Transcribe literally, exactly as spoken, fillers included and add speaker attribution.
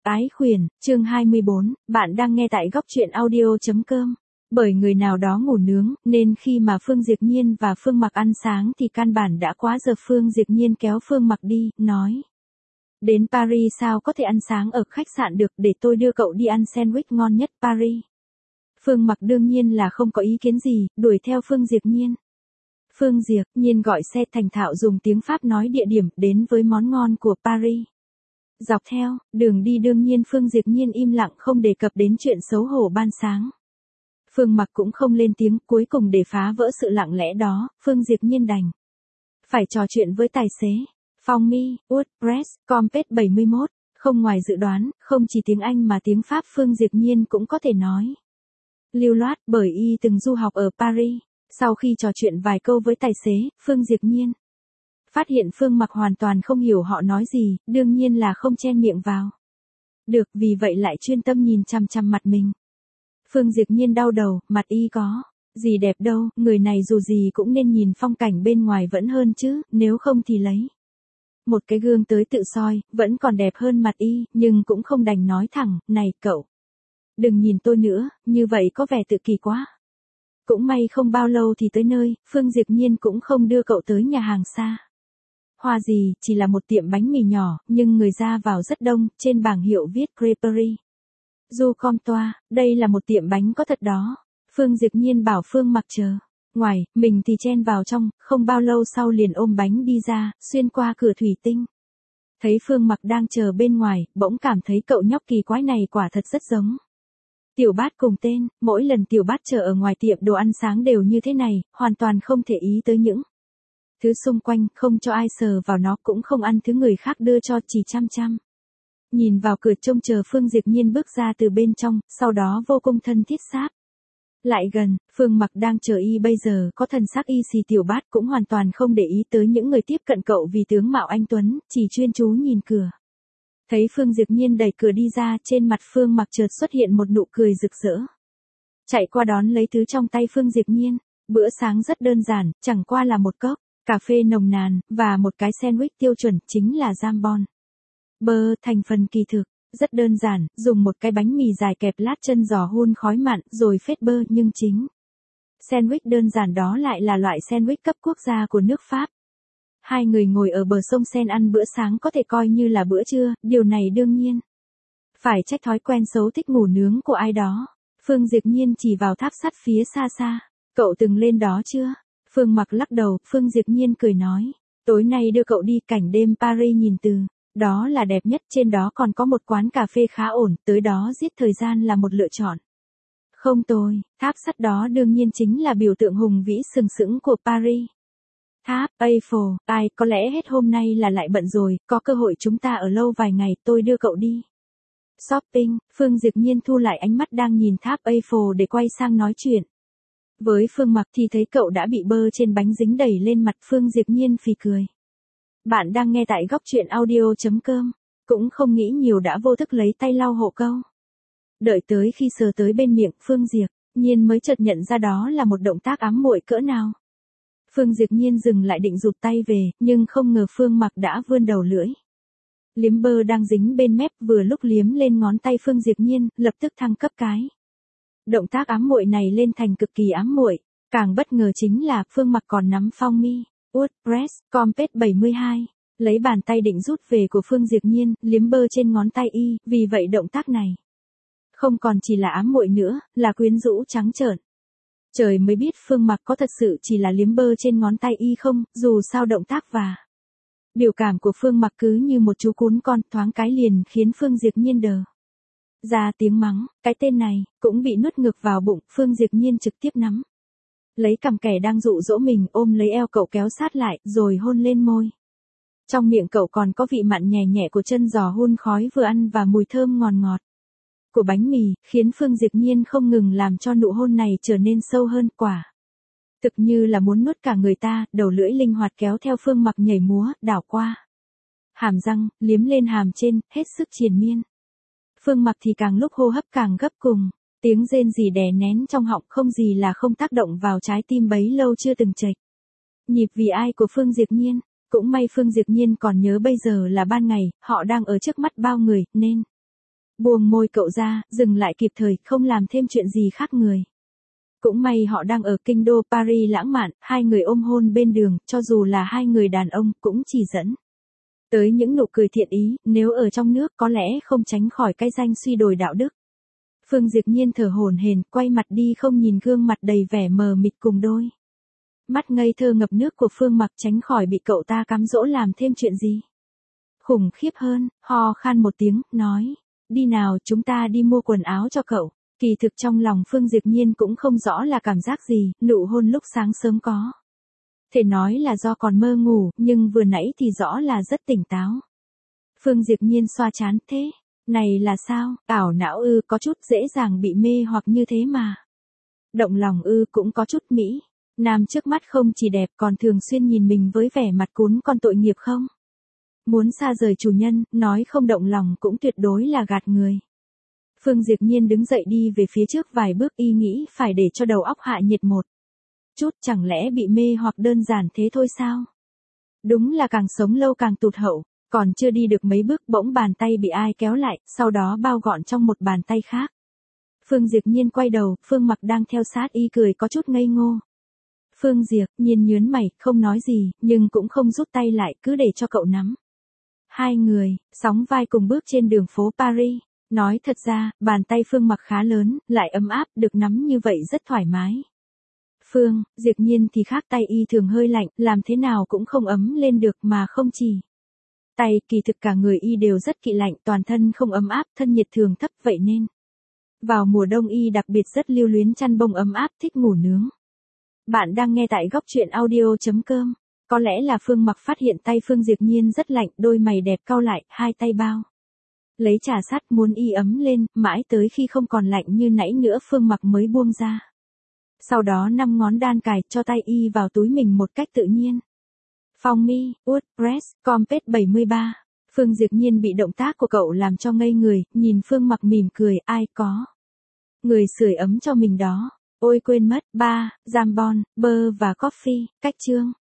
Speaker 1: Ái khuyển, chương hai mươi bốn, bạn đang nghe tại góc truyện audio.com. Bởi người nào đó ngủ nướng, nên khi mà Phương Diệp Nhiên và Phương Mặc ăn sáng thì căn bản đã quá giờ. Phương Diệp Nhiên kéo Phương Mặc đi, nói. Đến Paris sao có thể ăn sáng ở khách sạn được, để tôi đưa cậu đi ăn sandwich ngon nhất Paris. Phương Mặc đương nhiên là không có ý kiến gì, đuổi theo Phương Diệp Nhiên. Phương Diệp Nhiên gọi xe thành thạo dùng tiếng Pháp nói địa điểm đến với món ngon của Paris. Dọc theo đường đi đương nhiên Phương Diệp Nhiên im lặng không đề cập đến chuyện xấu hổ ban sáng. Phương Mặc cũng không lên tiếng, cuối cùng để phá vỡ sự lặng lẽ đó, Phương Diệp Nhiên đành phải trò chuyện với tài xế. Phong Mi, WordPress, Compet bảy mươi mốt, không ngoài dự đoán, không chỉ tiếng Anh mà tiếng Pháp Phương Diệp Nhiên cũng có thể nói lưu loát, bởi y từng du học ở Paris. Sau khi trò chuyện vài câu với tài xế, Phương Diệp Nhiên phát hiện Phương Mặc hoàn toàn không hiểu họ nói gì, đương nhiên là không chen miệng vào được, vì vậy lại chuyên tâm nhìn chằm chằm mặt mình. Phương Diệp Nhiên đau đầu, mặt y có gì đẹp đâu, người này dù gì cũng nên nhìn phong cảnh bên ngoài vẫn hơn chứ, nếu không thì lấy một cái gương tới tự soi, vẫn còn đẹp hơn mặt y, nhưng cũng không đành nói thẳng, này cậu, đừng nhìn tôi nữa, như vậy có vẻ tự kỳ quá. Cũng may không bao lâu thì tới nơi, Phương Diệp Nhiên cũng không đưa cậu tới nhà hàng xa hoa gì, chỉ là một tiệm bánh mì nhỏ, nhưng người ra vào rất đông, trên bảng hiệu viết Creperie du Comtois, đây là một tiệm bánh có thật đó. Phương Diệp Nhiên bảo Phương Mặc chờ ngoài, mình thì chen vào trong, không bao lâu sau liền ôm bánh đi ra, xuyên qua cửa thủy tinh. Thấy Phương Mặc đang chờ bên ngoài, bỗng cảm thấy cậu nhóc kỳ quái này quả thật rất giống Tiểu Bát cùng tên, mỗi lần Tiểu Bát chờ ở ngoài tiệm đồ ăn sáng đều như thế này, hoàn toàn không thể ý tới những thứ xung quanh, không cho ai sờ vào nó, cũng không ăn thứ người khác đưa cho, chỉ chăm chăm nhìn vào cửa trông chờ Phương Diệp Nhiên bước ra từ bên trong, sau đó vô cùng thân thiết sáp lại gần. Phương Mặc đang chờ y bây giờ có thần sắc y xì. Tiểu Bát cũng hoàn toàn không để ý tới những người tiếp cận cậu vì tướng mạo anh tuấn, chỉ chuyên chú nhìn cửa. Thấy Phương Diệp Nhiên đẩy cửa đi ra, trên mặt Phương Mặc chợt xuất hiện một nụ cười rực rỡ. Chạy qua đón lấy thứ trong tay Phương Diệp Nhiên. Bữa sáng rất đơn giản, chẳng qua là một cốc cà phê nồng nàn, và một cái sandwich tiêu chuẩn, chính là jambon bơ. Thành phần kỳ thực rất đơn giản, dùng một cái bánh mì dài kẹp lát chân giò hun khói mặn, rồi phết bơ, nhưng chính sandwich đơn giản đó lại là loại sandwich cấp quốc gia của nước Pháp. Hai người ngồi ở bờ sông Seine ăn bữa sáng có thể coi như là bữa trưa, điều này đương nhiên phải trách thói quen xấu thích ngủ nướng của ai đó. Phương Diệp Nhiên chỉ vào tháp sắt phía xa xa. Cậu từng lên đó chưa? Phương Mặc lắc đầu. Phương Diệp Nhiên cười nói, tối nay đưa cậu đi, cảnh đêm Paris nhìn từ đó là đẹp nhất, trên đó còn có một quán cà phê khá ổn, tới đó giết thời gian là một lựa chọn không tồi. Tháp sắt đó đương nhiên chính là biểu tượng hùng vĩ sừng sững của Paris. Tháp Eiffel, ai, có lẽ hết hôm nay là lại bận rồi, có cơ hội chúng ta ở lâu vài ngày, tôi đưa cậu đi shopping. Phương Diệp Nhiên thu lại ánh mắt đang nhìn tháp Eiffel để quay sang nói chuyện với Phương Mặc, thì thấy cậu đã bị bơ trên bánh dính đầy lên mặt. Phương Diệp Nhiên phì cười. Bạn đang nghe tại góc truyện audio.com. Cũng không nghĩ nhiều đã vô thức lấy tay lau hộ câu. Đợi tới khi sờ tới bên miệng, Phương Diệp Nhiên mới chợt nhận ra đó là một động tác ám muội cỡ nào. Phương Diệp Nhiên dừng lại định rụt tay về, nhưng không ngờ Phương Mặc đã vươn đầu lưỡi liếm bơ đang dính bên mép, vừa lúc liếm lên ngón tay Phương Diệp Nhiên, lập tức thăng cấp cái động tác ám muội này lên thành cực kỳ ám muội. Càng bất ngờ chính là Phương Mặc còn nắm Phong Mi, WordPress, Compet bảy mươi hai, lấy bàn tay định rút về của Phương Diệp Nhiên, liếm bơ trên ngón tay y, vì vậy động tác này không còn chỉ là ám muội nữa, là quyến rũ trắng trợn. Trời mới biết Phương Mặc có thật sự chỉ là liếm bơ trên ngón tay y không, dù sao động tác và biểu cảm của Phương Mặc cứ như một chú cún con, thoáng cái liền khiến Phương Diệp Nhiên đờ ra tiếng mắng. Cái tên này cũng bị nuốt ngược vào bụng. Phương Diệp Nhiên trực tiếp nắm lấy cằm kẻ đang dụ dỗ mình, ôm lấy eo cậu kéo sát lại, rồi hôn lên môi. Trong miệng cậu còn có vị mặn nhẹ nhẹ của chân giò hun khói vừa ăn và mùi thơm ngọt ngọt của bánh mì, khiến Phương Diệp Nhiên không ngừng làm cho nụ hôn này trở nên sâu hơn. Quả thực như là muốn nuốt cả người ta. Đầu lưỡi linh hoạt kéo theo Phương Mặc nhảy múa, đảo qua hàm răng, liếm lên hàm trên, hết sức triền miên. Phương Mặc thì càng lúc hô hấp càng gấp, cùng tiếng rên rỉ đè nén trong họng không gì là không tác động vào trái tim bấy lâu chưa từng chệch nhịp vì ai của Phương Diệp Nhiên. Cũng may Phương Diệp Nhiên còn nhớ bây giờ là ban ngày, họ đang ở trước mắt bao người, nên Buông môi cậu ra, dừng lại kịp thời, không làm thêm chuyện gì khác người. Cũng may họ đang ở kinh đô Paris lãng mạn, hai người ôm hôn bên đường, cho dù là hai người đàn ông, cũng chỉ dẫn tới những nụ cười thiện ý, nếu ở trong nước có lẽ không tránh khỏi cái danh suy đồi đạo đức. Phương Diệp Nhiên thở hổn hển, quay mặt đi không nhìn gương mặt đầy vẻ mờ mịt cùng đôi mắt ngây thơ ngập nước của Phương Mặc, tránh khỏi bị cậu ta cám dỗ làm thêm chuyện gì. Khủng khiếp hơn, ho khan một tiếng, nói, đi nào, chúng ta đi mua quần áo cho cậu. Kỳ thực trong lòng Phương Diệp Nhiên cũng không rõ là cảm giác gì, nụ hôn lúc sáng sớm có thể nói là do còn mơ ngủ, nhưng vừa nãy thì rõ là rất tỉnh táo. Phương Diệp Nhiên xoa trán, thế này là sao, ảo não ư, có chút dễ dàng bị mê hoặc như thế mà. Động lòng ư, cũng có chút mỹ. Nam trước mắt không chỉ đẹp còn thường xuyên nhìn mình với vẻ mặt cún con tội nghiệp không? Muốn xa rời chủ nhân, nói không động lòng cũng tuyệt đối là gạt người. Phương Diệp Nhiên đứng dậy đi về phía trước vài bước, y nghĩ phải để cho đầu óc hạ nhiệt một chút, chẳng lẽ bị mê hoặc đơn giản thế thôi sao? Đúng là càng sống lâu càng tụt hậu, còn chưa đi được mấy bước bỗng bàn tay bị ai kéo lại, sau đó bao gọn trong một bàn tay khác. Phương Diệp Nhiên quay đầu, Phương Mặc đang theo sát y cười có chút ngây ngô. Phương Diệp Nhiên nhớn mày, không nói gì, nhưng cũng không rút tay lại, cứ để cho cậu nắm. Hai người, sóng vai cùng bước trên đường phố Paris. Nói thật ra, bàn tay Phương Mặc khá lớn, lại ấm áp, được nắm như vậy rất thoải mái. Phương Diệp Nhiên thì khác, tay y thường hơi lạnh, làm thế nào cũng không ấm lên được, mà không chỉ tay, kỳ thực cả người y đều rất kỵ lạnh, toàn thân không ấm áp, thân nhiệt thường thấp, vậy nên vào mùa đông y đặc biệt rất lưu luyến chăn bông ấm áp, thích ngủ nướng. Bạn đang nghe tại góc truyện audio chấm com. Có lẽ là Phương Mặc phát hiện tay Phương Diệp Nhiên rất lạnh, đôi mày đẹp cau lại, hai tay bao lấy trà sát muốn y ấm lên, mãi tới khi không còn lạnh như nãy nữa Phương Mặc mới buông ra. Sau đó năm ngón đan cài cho tay y vào túi mình một cách tự nhiên. Phong mi, Wood, Press, Compet bảy mươi ba. Phương Diệp Nhiên bị động tác của cậu làm cho ngây người, nhìn Phương Mặc mỉm cười, ai có người sưởi ấm cho mình đó. Ôi quên mất, ba, Jambon, bơ và coffee, cách chương.